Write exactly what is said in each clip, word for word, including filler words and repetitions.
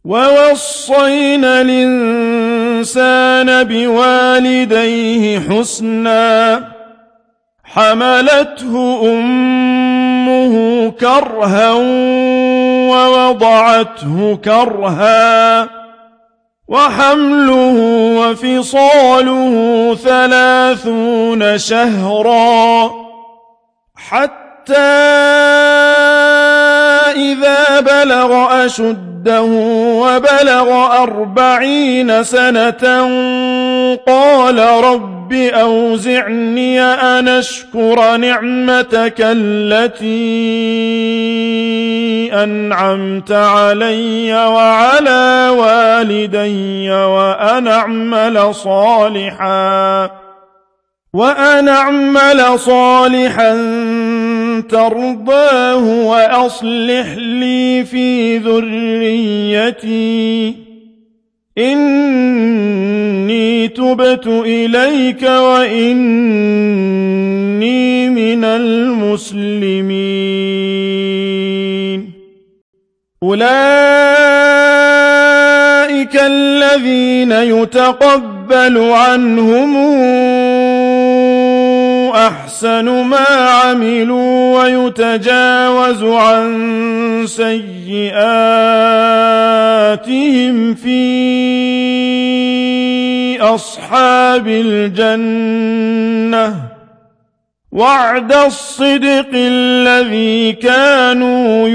ووصينا الإنسان بوالديه حسنا حملته أمه كرها ووضعته كرها وحمله وفصاله ثلاثون شهرا حتى إذا بلغ أشده وبلغ أربعين سنة قال رب أوزعني أن أشكر نعمتك التي أنعمت علي وعلى والدي وأن أعمل صالحا وأن أعمل صالحا ترضاه وأصلح لي في ذريتي إني تبت إليك وإني من المسلمين أولئك الذين يتقبل عنهم أحسن ما عملوا ويتجاوز عن سيئاتهم في أصحاب الجنة وعد الصدق الذي كانوا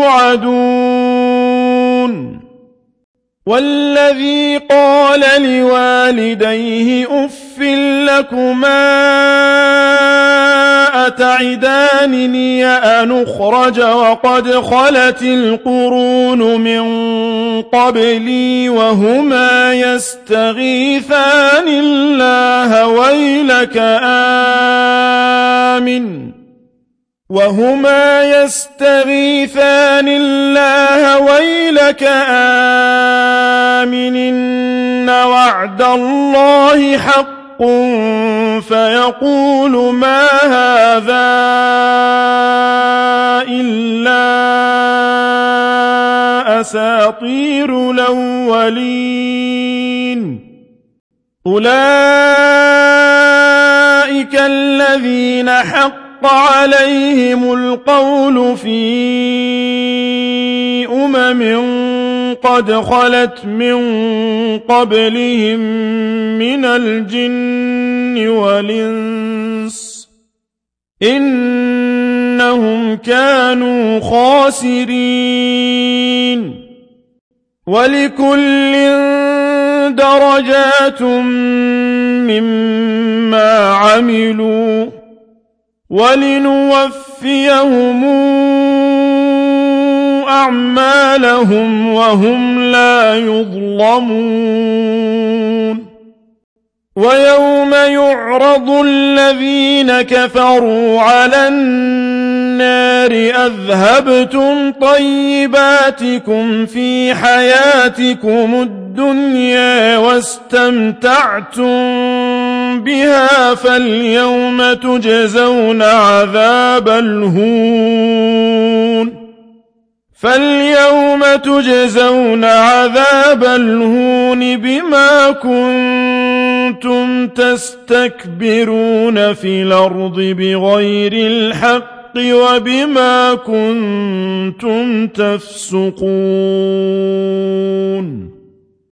يوعدون والذي قال لوالديه أف لكما أتعدانني أن أخرج وقد خلت القرون من قبلي وهما يستغيثان الله ويلك آمن وهما يستغيثان الله ويلك آمن إن وعد الله حق فيقول ما هذا إلا أساطير الأولين أولئك الذين حق عليهم القول في أمم قد خلت من قبلهم من الجن والإنس إنهم كانوا خاسرين ولكل درجات مما عملوا ولنوفيهم أعمالهم وهم لا يظلمون ويوم يعرض الذين كفروا على النار أذهبتم طيباتكم في حياتكم الدنيا واستمتعتم بها فاليوم تجزون عذاب الهون فاليوم تجزون عذاب الهون بما كنتم تستكبرون في الأرض بغير الحق وبما كنتم تفسقون